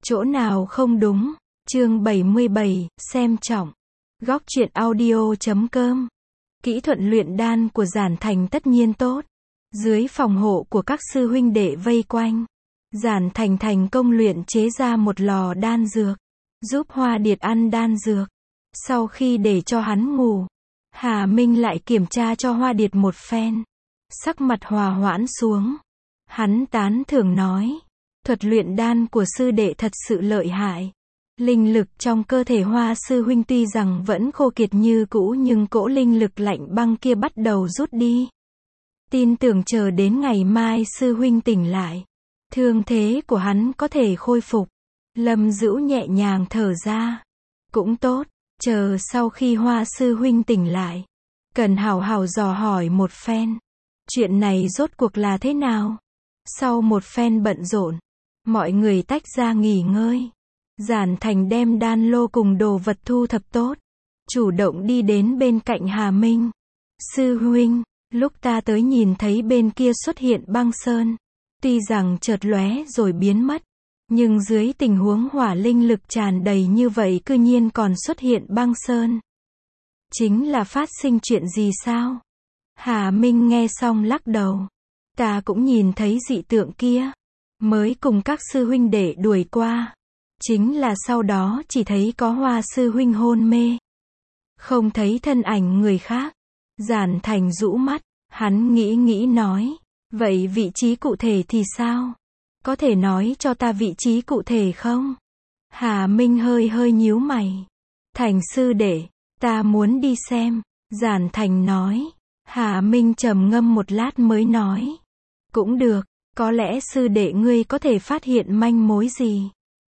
Chỗ nào không đúng? Chương 77, xem trọng. Góc truyện audio.com. Kỹ thuật luyện đan của Giản Thành tất nhiên tốt. Dưới phòng hộ của các sư huynh đệ vây quanh, Giản Thành thành công luyện chế ra một lò đan dược, giúp Hoa Điệt ăn đan dược. Sau khi để cho hắn ngủ, Hà Minh lại kiểm tra cho Hoa Điệt một phen. Sắc mặt hòa hoãn xuống. Hắn tán thưởng nói, thuật luyện đan của sư đệ thật sự lợi hại. Linh lực trong cơ thể Hoa sư huynh tuy rằng vẫn khô kiệt như cũ nhưng cỗ linh lực lạnh băng kia bắt đầu rút đi. Tin tưởng chờ đến ngày mai sư huynh tỉnh lại, thương thế của hắn có thể khôi phục. Lâm Dữu nhẹ nhàng thở ra. Cũng tốt, chờ sau khi Hoa sư huynh tỉnh lại, cần hảo hảo dò hỏi một phen. Chuyện này rốt cuộc là thế nào? Sau một phen bận rộn, mọi người tách ra nghỉ ngơi. Giản Thành đem đan lô cùng đồ vật thu thập tốt, chủ động đi đến bên cạnh Hà Minh. Sư huynh, lúc ta tới nhìn thấy bên kia xuất hiện băng sơn. Tuy rằng chợt lóe rồi biến mất, nhưng dưới tình huống hỏa linh lực tràn đầy như vậy cư nhiên còn xuất hiện băng sơn. Chính là phát sinh chuyện gì sao? Hà Minh nghe xong lắc đầu. Ta cũng nhìn thấy dị tượng kia, mới cùng các sư huynh đệ đuổi qua. Chính là sau đó chỉ thấy có Hoa sư huynh hôn mê, không thấy thân ảnh người khác. Giản Thành rũ mắt, hắn nghĩ nói, vậy vị trí cụ thể thì sao? Có thể nói cho ta vị trí cụ thể không? Hà Minh hơi nhíu mày. Thành sư đệ, ta muốn đi xem. Giản Thành nói. Hà Minh trầm ngâm một lát mới nói, cũng được, có lẽ sư đệ ngươi có thể phát hiện manh mối gì.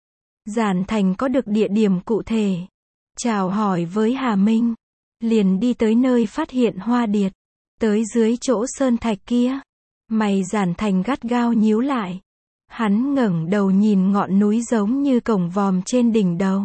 Giản Thành có được địa điểm cụ thể, chào hỏi với Hà Minh, liền đi tới nơi phát hiện Hoa Điệt. Tới dưới chỗ sơn thạch kia, mày Giản Thành gắt gao nhíu lại. Hắn ngẩng đầu nhìn ngọn núi giống như cổng vòm trên đỉnh đầu.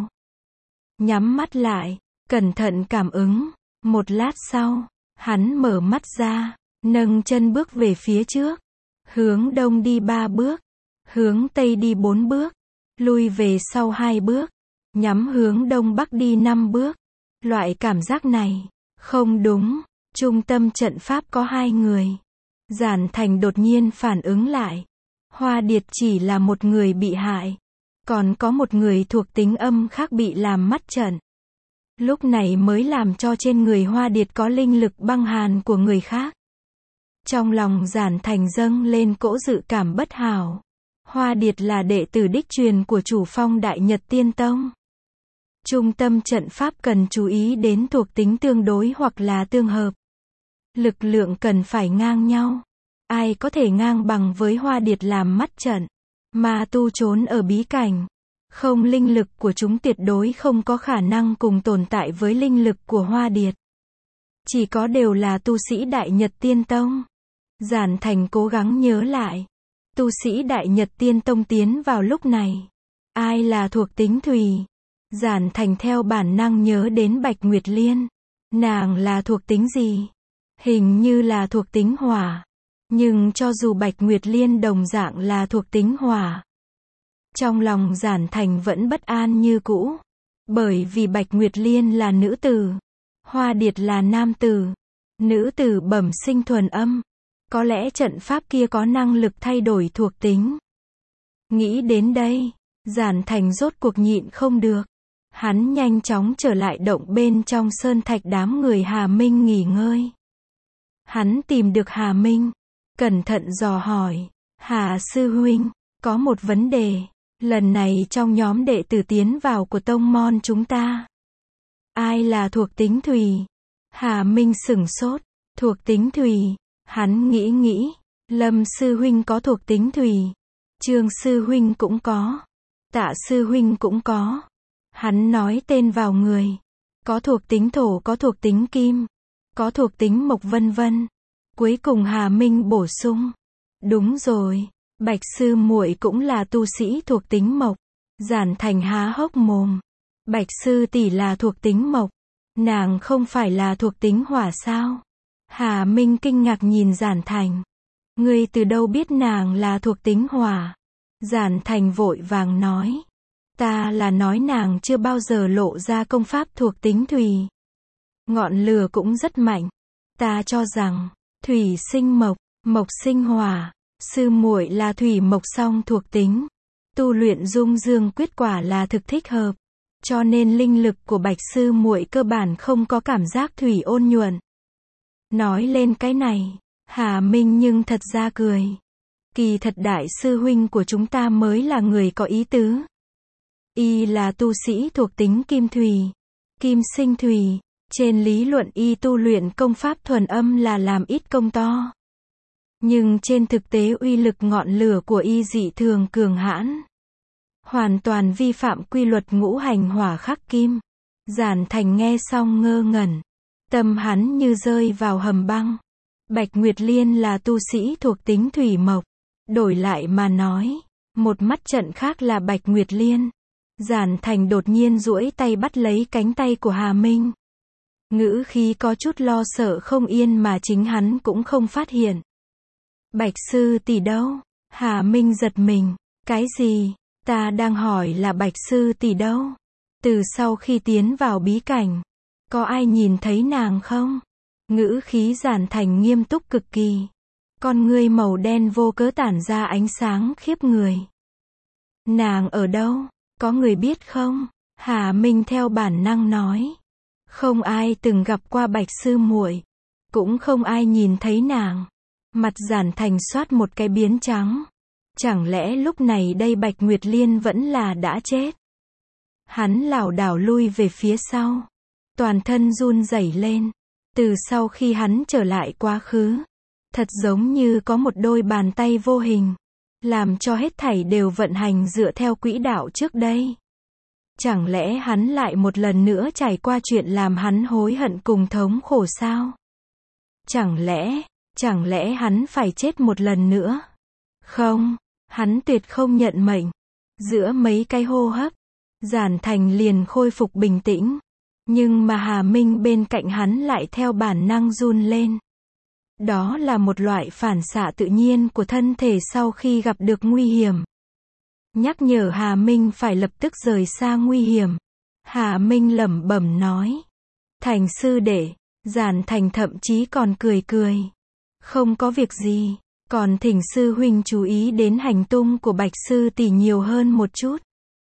Nhắm mắt lại, cẩn thận cảm ứng. Một lát sau, hắn mở mắt ra, nâng chân bước về phía trước. Hướng đông đi 3 bước, hướng tây đi 4 bước, lui về sau 2 bước, nhắm hướng đông bắc đi 5 bước. Loại cảm giác này, không đúng, trung tâm trận pháp có 2 người. Giản Thành đột nhiên phản ứng lại. Hoa Điệt chỉ là một người bị hại, còn có một người thuộc tính âm khác bị làm mắt trận. Lúc này mới làm cho trên người Hoa Điệt có linh lực băng hàn của người khác. Trong lòng Giản Thành dâng lên cỗ dự cảm bất hảo. Hoa Điệt là đệ tử đích truyền của chủ phong Đại Nhật Tiên Tông. Trung tâm trận pháp cần chú ý đến thuộc tính tương đối hoặc là tương hợp. Lực lượng cần phải ngang nhau. Ai có thể ngang bằng với Hoa Điệt làm mắt trận? Ma tu trốn ở bí cảnh. Không, linh lực của chúng tuyệt đối không có khả năng cùng tồn tại với linh lực của Hoa Điệt. Chỉ có đều là tu sĩ Đại Nhật Tiên Tông. Giản Thành cố gắng nhớ lại. Tu sĩ Đại Nhật Tiên Tông tiến vào lúc này. Ai là thuộc tính thủy? Giản Thành theo bản năng nhớ đến Bạch Nguyệt Liên. Nàng là thuộc tính gì? Hình như là thuộc tính hỏa. Nhưng cho dù Bạch Nguyệt Liên đồng dạng là thuộc tính hỏa, trong lòng Giản Thành vẫn bất an như cũ. Bởi vì Bạch Nguyệt Liên là nữ tử, Hoa Điệt là nam tử. Nữ tử bẩm sinh thuần âm. Có lẽ trận pháp kia có năng lực thay đổi thuộc tính. Nghĩ đến đây, Giản Thành rốt cuộc nhịn không được. Hắn nhanh chóng trở lại động bên trong sơn thạch đám người Hà Minh nghỉ ngơi. Hắn tìm được Hà Minh, cẩn thận dò hỏi. Hà sư huynh, có một vấn đề. Lần này trong nhóm đệ tử tiến vào của tông môn chúng ta, ai là thuộc tính thủy? Hà Minh sửng sốt. Thuộc tính thủy? Hắn nghĩ. Lâm sư huynh có thuộc tính thủy. Trương sư huynh cũng có. Tạ sư huynh cũng có. Hắn nói tên vào người. Có thuộc tính thổ, có thuộc tính kim, có thuộc tính mộc vân vân. Cuối cùng Hà Minh bổ sung. Đúng rồi, Bạch sư muội cũng là tu sĩ thuộc tính mộc. Giản Thành há hốc mồm. Bạch sư tỷ là thuộc tính mộc, nàng không phải là thuộc tính hỏa sao? Hà Minh kinh ngạc nhìn Giản Thành. Ngươi từ đâu biết nàng là thuộc tính hỏa? Giản Thành vội vàng nói. Ta là nói nàng chưa bao giờ lộ ra công pháp thuộc tính thủy. Ngọn lửa cũng rất mạnh. Ta cho rằng, thủy sinh mộc, mộc sinh hỏa, sư muội là thủy mộc song thuộc tính. Tu luyện dung dương quyết quả là thực thích hợp. Cho nên linh lực của Bạch sư muội cơ bản không có cảm giác thủy ôn nhuận. Nói lên cái này, Hà Minh nhưng thật ra cười. Kỳ thật đại sư huynh của chúng ta mới là người có ý tứ. Y là tu sĩ thuộc tính kim thủy, kim sinh thủy. Trên lý luận y tu luyện công pháp thuần âm là làm ít công to. Nhưng trên thực tế uy lực ngọn lửa của y dị thường cường hãn. Hoàn toàn vi phạm quy luật ngũ hành hỏa khắc kim. Giản Thành nghe xong ngơ ngẩn. Tâm hắn như rơi vào hầm băng. Bạch Nguyệt Liên là tu sĩ thuộc tính thủy mộc. Đổi lại mà nói, một mắt trận khác là Bạch Nguyệt Liên. Giản Thành đột nhiên duỗi tay bắt lấy cánh tay của Hà Minh. Ngữ khí có chút lo sợ không yên mà chính hắn cũng không phát hiện. Bạch sư tỷ đâu? Hà Minh giật mình. Cái gì? Ta đang hỏi là Bạch sư tỷ đâu? Từ sau khi tiến vào bí cảnh, có ai nhìn thấy nàng không? Ngữ khí Giản Thành nghiêm túc cực kỳ. Con ngươi màu đen vô cớ tản ra ánh sáng khiếp người. Nàng ở đâu? Có người biết không? Hà Minh theo bản năng nói. Không ai từng gặp qua Bạch sư muội, cũng không ai nhìn thấy nàng. Mặt Giản Thành xoát một cái biến trắng. Chẳng lẽ lúc này đây Bạch Nguyệt Liên vẫn là đã chết? Hắn lảo đảo lui về phía sau. Toàn thân run rẩy lên. Từ sau khi hắn trở lại quá khứ, thật giống như có một đôi bàn tay vô hình, làm cho hết thảy đều vận hành dựa theo quỹ đạo trước đây. Chẳng lẽ hắn lại một lần nữa trải qua chuyện làm hắn hối hận cùng thống khổ sao? Chẳng lẽ hắn phải chết một lần nữa? Không, hắn tuyệt không nhận mệnh. Giữa mấy cái hô hấp, Giản Thành liền khôi phục bình tĩnh. Nhưng mà Hà Minh bên cạnh hắn lại theo bản năng run lên. Đó là một loại phản xạ tự nhiên của thân thể sau khi gặp được nguy hiểm. Nhắc nhở Hà Minh phải lập tức rời xa nguy hiểm. Hà Minh lẩm bẩm nói. Thành sư đệ. Giản Thành thậm chí còn cười cười. Không có việc gì. Còn thỉnh sư huynh chú ý đến hành tung của Bạch sư tỷ nhiều hơn một chút.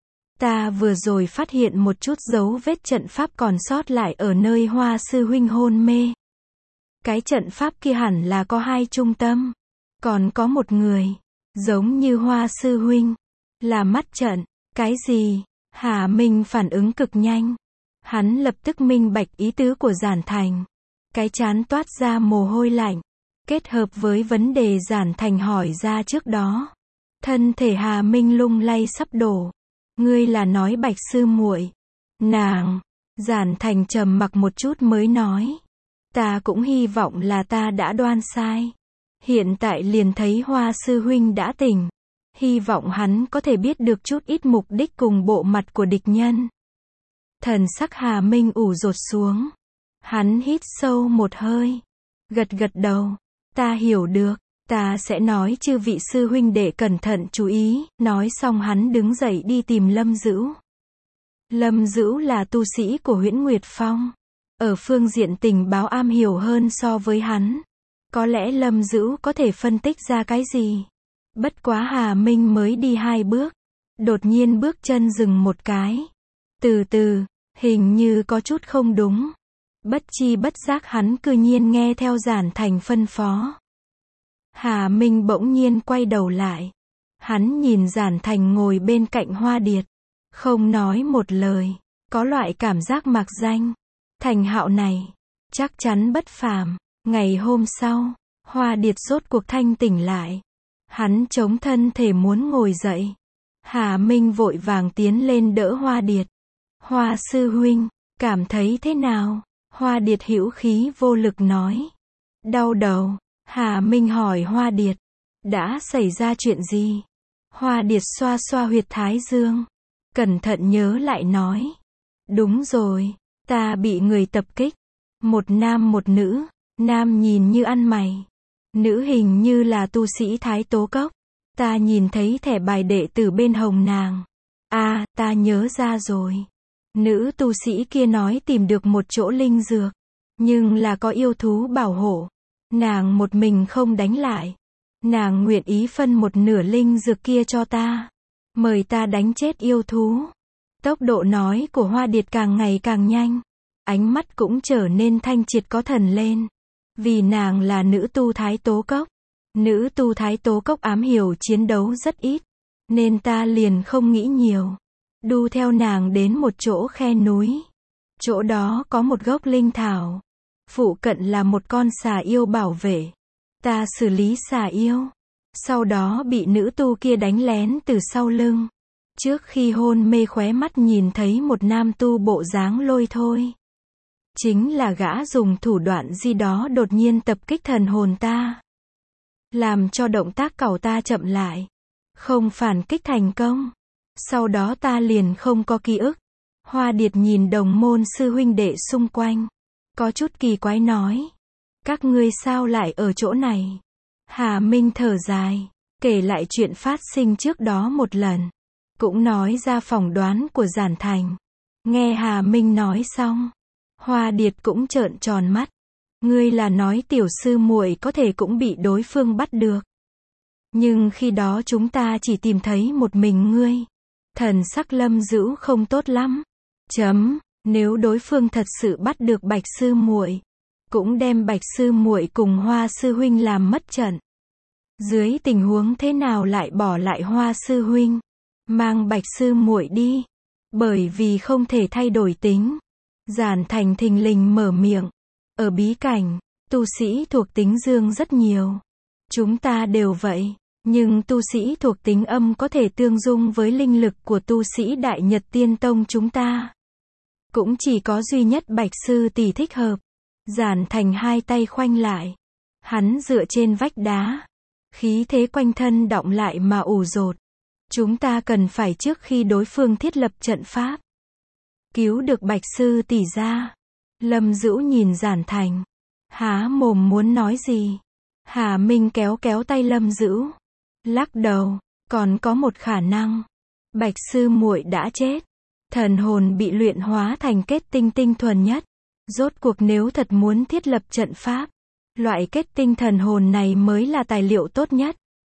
Ta vừa rồi phát hiện một chút dấu vết trận pháp còn sót lại ở nơi Hoa sư huynh hôn mê. Cái trận pháp kia hẳn là có 2 trung tâm. Còn có một người, giống như Hoa sư huynh, là mắt trận. Cái gì? Hà Minh phản ứng cực nhanh. Hắn lập tức minh bạch ý tứ của Giản Thành. Cái trán toát ra mồ hôi lạnh. Kết hợp với vấn đề Giản Thành hỏi ra trước đó. Thân thể Hà Minh lung lay sắp đổ. Ngươi là nói Bạch sư muội? Nàng. Giản Thành trầm mặc một chút mới nói. Ta cũng hy vọng là ta đã đoán sai. Hiện tại liền thấy Hoa sư huynh đã tỉnh. Hy vọng hắn có thể biết được chút ít mục đích cùng bộ mặt của địch nhân. Thần sắc Hà Minh ủ dột xuống. Hắn hít sâu một hơi. Gật gật đầu. Ta hiểu được. Ta sẽ nói chư vị sư huynh để cẩn thận chú ý. Nói xong hắn đứng dậy đi tìm Lâm Dữu. Lâm Dữu là tu sĩ của Huyễn Nguyệt Phong. Ở phương diện tình báo am hiểu hơn so với hắn. Có lẽ Lâm Dữu có thể phân tích ra cái gì. Bất quá Hà Minh mới đi 2 bước. Đột nhiên bước chân dừng một cái. Từ từ, hình như có chút không đúng. Bất chi bất giác hắn cư nhiên nghe theo Giản Thành phân phó. Hà Minh bỗng nhiên quay đầu lại. Hắn nhìn Giản Thành ngồi bên cạnh Hoa Điệt. Không nói một lời. Có loại cảm giác mạc danh. Thành Hạo này, chắc chắn bất phàm. Ngày hôm sau, Hoa Điệt rốt cuộc thanh tỉnh lại. Hắn chống thân thể muốn ngồi dậy. Hà Minh vội vàng tiến lên đỡ Hoa Điệt. Hoa sư huynh, cảm thấy thế nào? Hoa Điệt hữu khí vô lực nói. Đau đầu. Hà Minh hỏi Hoa Điệt. Đã xảy ra chuyện gì? Hoa Điệt xoa xoa huyệt thái dương. Cẩn thận nhớ lại nói. Đúng rồi, ta bị người tập kích. Một nam một nữ. Nam nhìn như ăn mày. Nữ hình như là tu sĩ Thái Tố Cốc. Ta nhìn thấy thẻ bài đệ tử bên hồng nàng. À, ta nhớ ra rồi. Nữ tu sĩ kia nói tìm được một chỗ linh dược, nhưng là có yêu thú bảo hộ. Nàng một mình không đánh lại. Nàng nguyện ý phân một nửa linh dược kia cho ta. Mời ta đánh chết yêu thú. Tốc độ nói của Hoa Điệt càng ngày càng nhanh. Ánh mắt cũng trở nên thanh triệt có thần lên. Vì nàng là nữ tu Thái Tố Cốc. Nữ tu Thái Tố Cốc ám hiểu chiến đấu rất ít. Nên ta liền không nghĩ nhiều. Đu theo nàng đến một chỗ khe núi. Chỗ đó có một gốc linh thảo. Phụ cận là một con xà yêu bảo vệ. Ta xử lý xà yêu. Sau đó bị nữ tu kia đánh lén từ sau lưng. Trước khi hôn mê khóe mắt nhìn thấy một nam tu bộ dáng lôi thôi. Chính là gã dùng thủ đoạn gì đó đột nhiên tập kích thần hồn ta. Làm cho động tác cẩu ta chậm lại. Không phản kích thành công. Sau đó ta liền không có ký ức. Hoa Điệt nhìn đồng môn sư huynh đệ xung quanh. Có chút kỳ quái nói. Các ngươi sao lại ở chỗ này? Hà Minh thở dài. Kể lại chuyện phát sinh trước đó một lần. Cũng nói ra phỏng đoán của Giản Thành. Nghe Hà Minh nói xong. Hoa Điệt cũng trợn tròn mắt. Ngươi là nói tiểu sư muội có thể cũng bị đối phương bắt được. Nhưng khi đó chúng ta chỉ tìm thấy một mình ngươi. Thần sắc Lâm Dữu không tốt lắm. Nếu đối phương thật sự bắt được Bạch sư muội, cũng đem Bạch sư muội cùng Hoa sư huynh làm mất trận. Dưới tình huống thế nào lại bỏ lại Hoa sư huynh, mang Bạch sư muội đi? Bởi vì không thể thay đổi tính. Giản Thành thình lình mở miệng. Ở bí cảnh, tu sĩ thuộc tính dương rất nhiều. Chúng ta đều vậy. Nhưng tu sĩ thuộc tính âm có thể tương dung với linh lực của tu sĩ Đại Nhật Tiên Tông chúng ta. Cũng chỉ có duy nhất Bạch sư tỷ thích hợp. Giản Thành hai tay khoanh lại. Hắn dựa trên vách đá. Khí thế quanh thân đọng lại mà ủ dột. Chúng ta cần phải trước khi đối phương thiết lập trận pháp. Cứu được Bạch sư tỷ ra. Lâm Dữu nhìn Giản Thành. Há mồm muốn nói gì. Hà Minh kéo kéo tay Lâm Dữu. Lắc đầu. Còn có một khả năng. Bạch sư muội đã chết. Thần hồn bị luyện hóa thành kết tinh tinh thuần nhất. Rốt cuộc nếu thật muốn thiết lập trận pháp, loại kết tinh thần hồn này mới là tài liệu tốt nhất.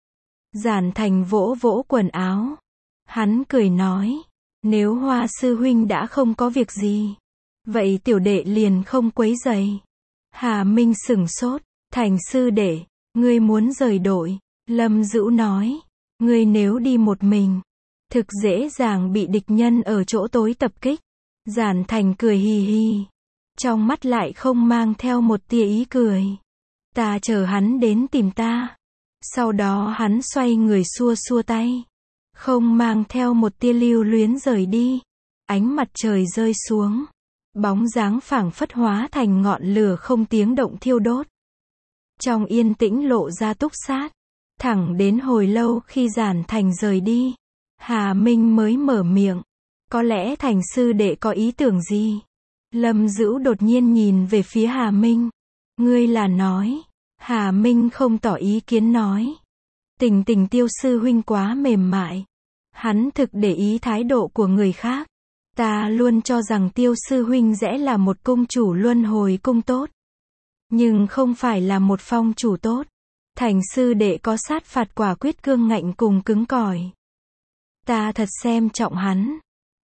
Giản Thành vỗ vỗ quần áo. Hắn cười nói. Nếu Hoa sư huynh đã không có việc gì, vậy tiểu đệ liền không quấy rầy. Hà Minh sửng sốt. Thành sư đệ, ngươi muốn rời đội. Lâm Dữu nói. Ngươi nếu đi một mình, thực dễ dàng bị địch nhân ở chỗ tối tập kích. Giản Thành cười hì hì. Trong mắt lại không mang theo một tia ý cười. Ta chờ hắn đến tìm ta. Sau đó hắn xoay người xua xua tay. Không mang theo một tia lưu luyến rời đi. Ánh mặt trời rơi xuống. Bóng dáng phảng phất hóa thành ngọn lửa không tiếng động thiêu đốt. Trong yên tĩnh lộ ra túc sát. Thẳng đến hồi lâu khi Giản Thành rời đi, Hà Minh mới mở miệng. Có lẽ Thành sư đệ có ý tưởng gì? Lâm Dữu đột nhiên nhìn về phía Hà Minh. Ngươi là nói. Hà Minh không tỏ ý kiến nói. Tình Tiêu sư huynh quá mềm mại. Hắn thực để ý thái độ của người khác. Ta luôn cho rằng Tiêu sư huynh sẽ là một cung chủ luân hồi cung tốt. Nhưng không phải là một phong chủ tốt. Thành sư đệ có sát phạt quả quyết cương ngạnh cùng cứng cỏi. Ta thật xem trọng hắn.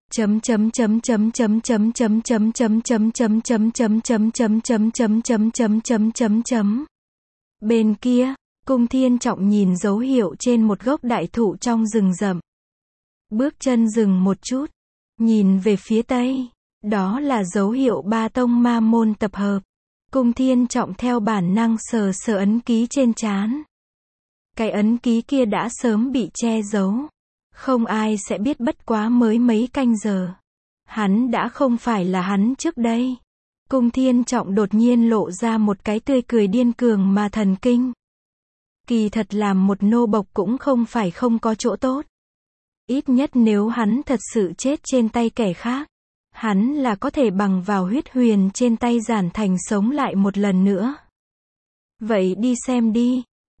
Bên kia, Cung Thiên Trọng nhìn dấu hiệu trên một gốc đại thụ trong rừng rậm. Bước chân dừng một chút, nhìn về phía tây, đó là dấu hiệu ba tông ma môn tập hợp. Cung Thiên Trọng theo bản năng sờ sờ ấn ký trên trán. Cái ấn ký kia đã sớm bị che giấu. Không ai sẽ biết bất quá mới mấy canh giờ. Hắn đã không phải là hắn trước đây. Cung Thiên Trọng đột nhiên lộ ra một cái tươi cười điên cường mà thần kinh. Kỳ thật làm một nô bộc cũng không phải không có chỗ tốt. Ít nhất nếu hắn thật sự chết trên tay kẻ khác, hắn là có thể bằng vào huyết huyền trên tay Giản Thành sống lại một lần nữa. Vậy đi xem đi.